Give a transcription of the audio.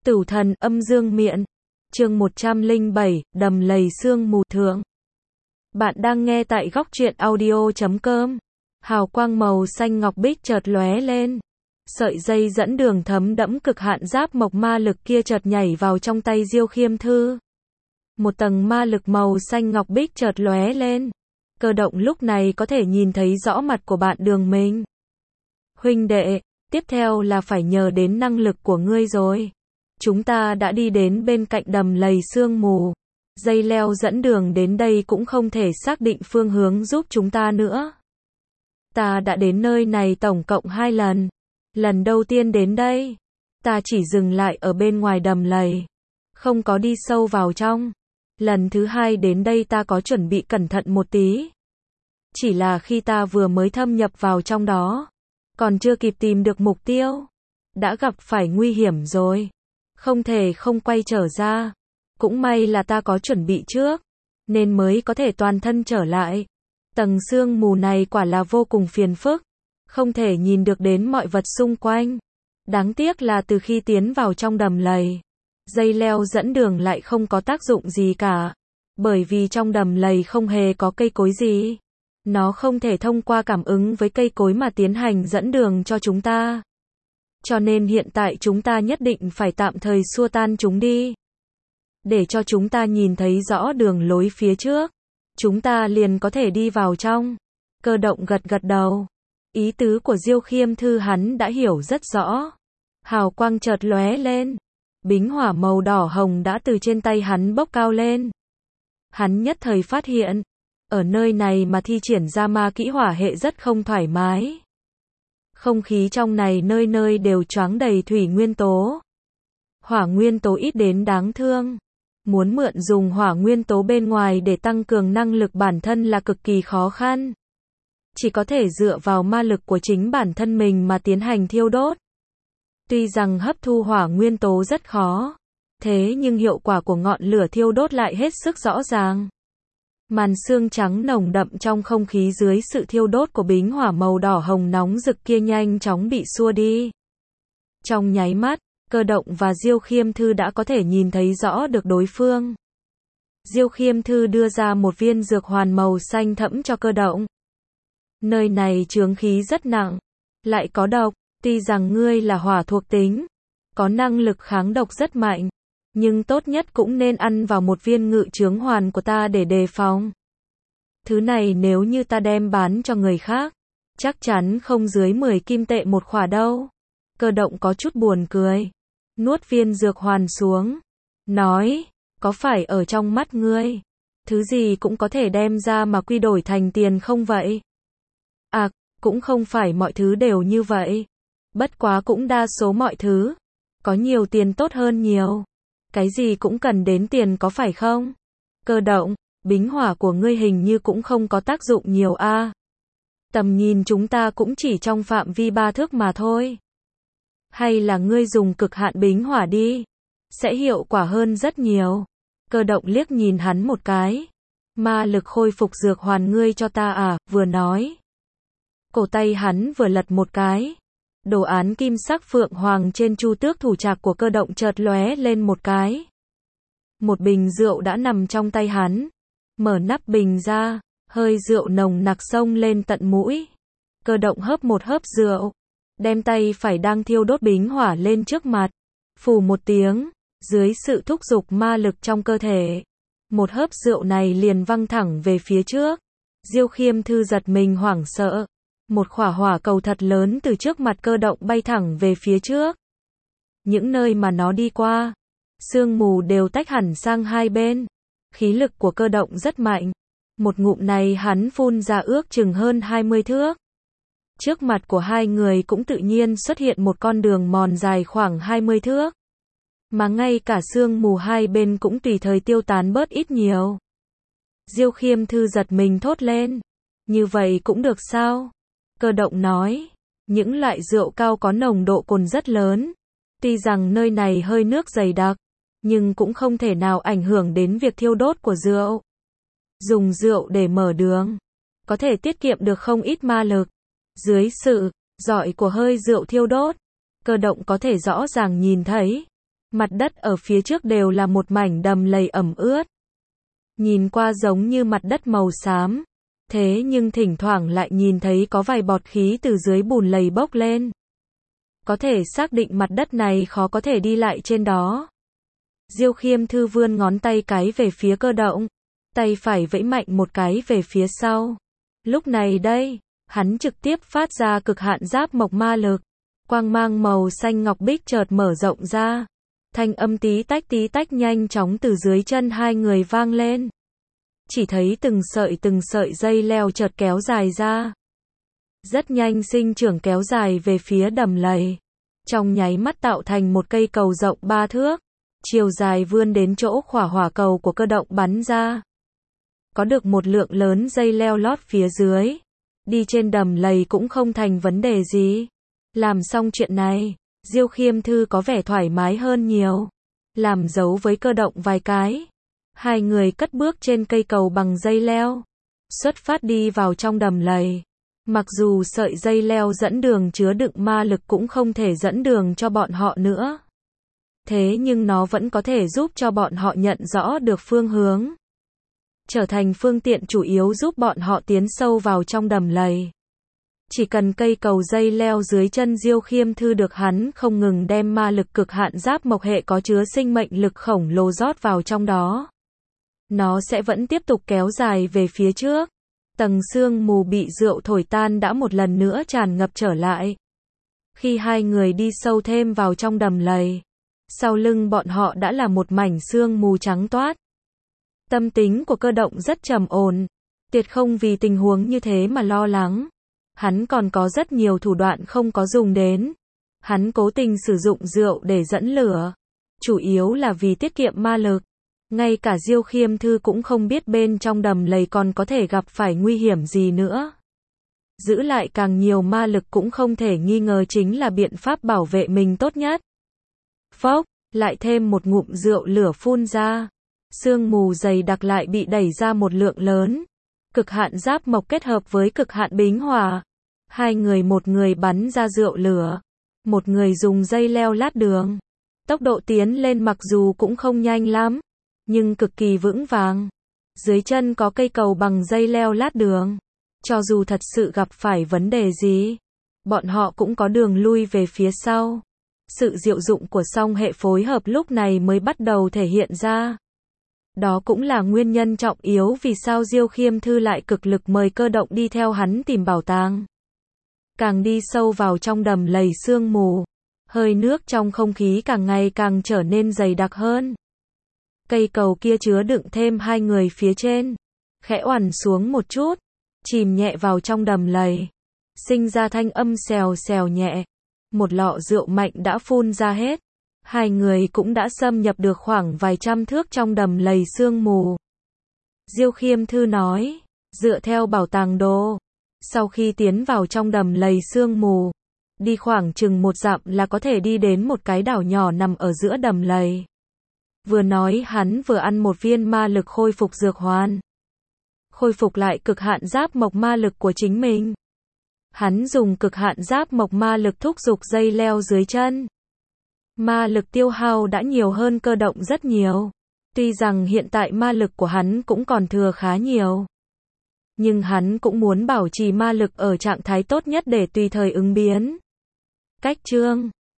Tử thần âm dương miện. Chương 107, đầm lầy sương mù thượng. Bạn đang nghe tại góc truyện audio.com. Hào quang màu xanh ngọc bích chợt lóe lên. Sợi dây dẫn đường thấm đẫm cực hạn giáp mộc ma lực kia chợt nhảy vào trong tay Diêu Khiêm Thư. Một tầng ma lực màu xanh ngọc bích chợt lóe lên. Cơ động lúc này có thể nhìn thấy rõ mặt của bạn Đường mình. Huynh đệ, tiếp theo là phải nhờ đến năng lực của ngươi rồi. Chúng ta đã đi đến bên cạnh đầm lầy sương mù. Dây leo dẫn đường đến đây cũng không thể xác định phương hướng giúp chúng ta nữa. Ta đã đến nơi này tổng cộng 2 lần. Lần đầu tiên đến đây, ta chỉ dừng lại ở bên ngoài đầm lầy, không có đi sâu vào trong. Lần thứ 2 đến đây ta có chuẩn bị cẩn thận một tí. Chỉ là khi ta vừa mới thâm nhập vào trong đó, còn chưa kịp tìm được mục tiêu, đã gặp phải nguy hiểm rồi. Không thể không quay trở ra. Cũng may là ta có chuẩn bị trước, nên mới có thể toàn thân trở lại. Tầng sương mù này quả là vô cùng phiền phức, không thể nhìn được đến mọi vật xung quanh. Đáng tiếc là từ khi tiến vào trong đầm lầy, dây leo dẫn đường lại không có tác dụng gì cả. Bởi vì trong đầm lầy không hề có cây cối gì. Nó không thể thông qua cảm ứng với cây cối mà tiến hành dẫn đường cho chúng ta. Cho nên hiện tại chúng ta nhất định phải tạm thời xua tan chúng đi. Để cho chúng ta nhìn thấy rõ đường lối phía trước, chúng ta liền có thể đi vào trong. Cơ động gật gật đầu. Ý tứ của Diêu Khiêm Thư hắn đã hiểu rất rõ. Hào quang chợt lóe lên. Bính hỏa màu đỏ hồng đã từ trên tay hắn bốc cao lên. Hắn nhất thời phát hiện, ở nơi này mà thi triển ra ma kỹ hỏa hệ rất không thoải mái. Không khí trong này nơi nơi đều choáng đầy thủy nguyên tố. Hỏa nguyên tố ít đến đáng thương. Muốn mượn dùng hỏa nguyên tố bên ngoài để tăng cường năng lực bản thân là cực kỳ khó khăn. Chỉ có thể dựa vào ma lực của chính bản thân mình mà tiến hành thiêu đốt. Tuy rằng hấp thu hỏa nguyên tố rất khó, thế nhưng hiệu quả của ngọn lửa thiêu đốt lại hết sức rõ ràng. Màn sương trắng nồng đậm trong không khí dưới sự thiêu đốt của bính hỏa màu đỏ hồng nóng rực kia nhanh chóng bị xua đi. Trong nháy mắt, Cơ động và Diêu Khiêm Thư đã có thể nhìn thấy rõ được đối phương. Diêu Khiêm Thư đưa ra một viên dược hoàn màu xanh thẫm cho Cơ động. Nơi này chướng khí rất nặng, lại có độc, tuy rằng ngươi là hỏa thuộc tính, có năng lực kháng độc rất mạnh, nhưng tốt nhất cũng nên ăn vào một viên ngự chướng hoàn của ta để đề phòng. Thứ này nếu như ta đem bán cho người khác, chắc chắn không dưới 10 kim tệ một khỏa đâu. Cơ động có chút buồn cười, nuốt viên dược hoàn xuống, nói, có phải ở trong mắt ngươi, thứ gì cũng có thể đem ra mà quy đổi thành tiền không vậy? À, cũng không phải mọi thứ đều như vậy. Bất quá cũng đa số mọi thứ, có nhiều tiền tốt hơn nhiều. Cái gì cũng cần đến tiền có phải không? Cơ động, bính hỏa của ngươi hình như cũng không có tác dụng nhiều a. Tầm nhìn chúng ta cũng chỉ trong phạm vi 3 thước mà thôi. Hay là ngươi dùng cực hạn bính hỏa đi, sẽ hiệu quả hơn rất nhiều. Cơ động liếc nhìn hắn một cái. Ma lực khôi phục dược hoàn ngươi cho ta à, vừa nói. Cổ tay hắn vừa lật một cái. Đồ án kim sắc phượng hoàng trên chu tước thủ trạc của Cơ động chợt lóe lên một cái. Một bình rượu đã nằm trong tay hắn. Mở nắp bình ra, hơi rượu nồng nặc xông lên tận mũi. Cơ động hớp một hớp rượu, đem tay phải đang thiêu đốt bính hỏa lên trước mặt. Phù một tiếng, dưới sự thúc giục ma lực trong cơ thể, một hớp rượu này liền văng thẳng về phía trước. Diêu Khiêm Thư giật mình hoảng sợ. Một khỏa hỏa cầu thật lớn từ trước mặt Cơ động bay thẳng về phía trước. Những nơi mà nó đi qua, sương mù đều tách hẳn sang hai bên. Khí lực của Cơ động rất mạnh. Một ngụm này hắn phun ra ước chừng hơn 20 thước. Trước mặt của hai người cũng tự nhiên xuất hiện một con đường mòn dài khoảng 20 thước. Mà ngay cả sương mù hai bên cũng tùy thời tiêu tán bớt ít nhiều. Diêu Khiêm Thư giật mình thốt lên. Như vậy cũng được sao? Cơ động nói. Những loại rượu cao có nồng độ cồn rất lớn. Tuy rằng nơi này hơi nước dày đặc, nhưng cũng không thể nào ảnh hưởng đến việc thiêu đốt của rượu. Dùng rượu để mở đường, có thể tiết kiệm được không ít ma lực. Dưới sự rọi của hơi rượu thiêu đốt, Cơ động có thể rõ ràng nhìn thấy Mặt đất ở phía trước đều là một mảnh đầm lầy ẩm ướt. Nhìn qua giống như mặt đất màu xám. Thế nhưng thỉnh thoảng lại nhìn thấy có vài bọt khí từ dưới bùn lầy bốc lên. Có thể xác định mặt đất này khó có thể đi lại trên đó. Diêu Khiêm Thư vươn ngón tay cái về phía cơ động. Tay phải vẫy mạnh một cái về phía sau. Lúc này đây, hắn trực tiếp phát ra cực hạn giáp mộc ma lực. Quang mang màu xanh ngọc bích chợt mở rộng ra. Thanh âm tí tách nhanh chóng từ dưới chân hai người vang lên. Chỉ thấy từng sợi dây leo chợt kéo dài ra. Rất nhanh sinh trưởng kéo dài về phía đầm lầy. Trong nháy mắt tạo thành một cây cầu rộng 3 thước. Chiều dài vươn đến chỗ khỏa hỏa cầu của cơ động bắn ra. Có được một lượng lớn dây leo lót phía dưới. Đi trên đầm lầy cũng không thành vấn đề gì. Làm xong chuyện này, Diêu Khiêm Thư có vẻ thoải mái hơn nhiều. Làm dấu với cơ động vài cái. Hai người cất bước trên cây cầu bằng dây leo. Xuất phát đi vào trong đầm lầy. Mặc dù sợi dây leo dẫn đường chứa đựng ma lực cũng không thể dẫn đường cho bọn họ nữa. Thế nhưng nó vẫn có thể giúp cho bọn họ nhận rõ được phương hướng. Trở thành phương tiện chủ yếu giúp bọn họ tiến sâu vào trong đầm lầy. Chỉ cần cây cầu dây leo dưới chân Diêu Khiêm Thư được hắn không ngừng đem ma lực cực hạn giáp mộc hệ có chứa sinh mệnh lực khổng lồ rót vào trong đó. Nó sẽ vẫn tiếp tục kéo dài về phía trước. Tầng sương mù bị rượu thổi tan đã một lần nữa tràn ngập trở lại. Khi hai người đi sâu thêm vào trong đầm lầy, sau lưng bọn họ đã là một mảnh sương mù trắng toát. Tâm tính của cơ động rất trầm ổn. Tuyệt không vì tình huống như thế mà lo lắng. Hắn còn có rất nhiều thủ đoạn không có dùng đến. Hắn cố tình sử dụng rượu để dẫn lửa. Chủ yếu là vì tiết kiệm ma lực. Ngay cả Diêu Khiêm Thư cũng không biết bên trong đầm lầy còn có thể gặp phải nguy hiểm gì nữa. Giữ lại càng nhiều ma lực cũng không thể nghi ngờ chính là biện pháp bảo vệ mình tốt nhất. Phốc, lại thêm một ngụm rượu lửa phun ra. Sương mù dày đặc lại bị đẩy ra một lượng lớn. Cực hạn giáp mộc kết hợp với cực hạn bính hỏa. Hai người, một người bắn ra rượu lửa. Một người dùng dây leo lát đường. Tốc độ tiến lên mặc dù cũng không nhanh lắm, nhưng cực kỳ vững vàng. Dưới chân có cây cầu bằng dây leo lát đường. Cho dù thật sự gặp phải vấn đề gì, bọn họ cũng có đường lui về phía sau. Sự diệu dụng của song hệ phối hợp lúc này mới bắt đầu thể hiện ra. Đó cũng là nguyên nhân trọng yếu vì sao Diêu Khiêm Thư lại cực lực mời cơ động đi theo hắn tìm bảo tàng. Càng đi sâu vào trong đầm lầy sương mù, hơi nước trong không khí càng ngày càng trở nên dày đặc hơn. Cây cầu kia chứa đựng thêm hai người phía trên, khẽ oằn xuống một chút, chìm nhẹ vào trong đầm lầy, sinh ra thanh âm xèo xèo nhẹ. Một lọ rượu mạnh đã phun ra hết. Hai người cũng đã xâm nhập được khoảng vài trăm thước trong đầm lầy sương mù. Diêu Khiêm Thư nói, dựa theo bảo tàng đồ, sau khi tiến vào trong đầm lầy sương mù, đi khoảng chừng 1 dặm là có thể đi đến một cái đảo nhỏ nằm ở giữa đầm lầy. Vừa nói hắn vừa ăn một viên ma lực khôi phục dược hoàn. Khôi phục lại cực hạn giáp mộc ma lực của chính mình. Hắn dùng cực hạn giáp mộc ma lực thúc giục dây leo dưới chân. Ma lực tiêu hao đã nhiều hơn cơ động rất nhiều. Tuy rằng hiện tại ma lực của hắn cũng còn thừa khá nhiều, nhưng hắn cũng muốn bảo trì ma lực ở trạng thái tốt nhất để tùy thời ứng biến. Cách chương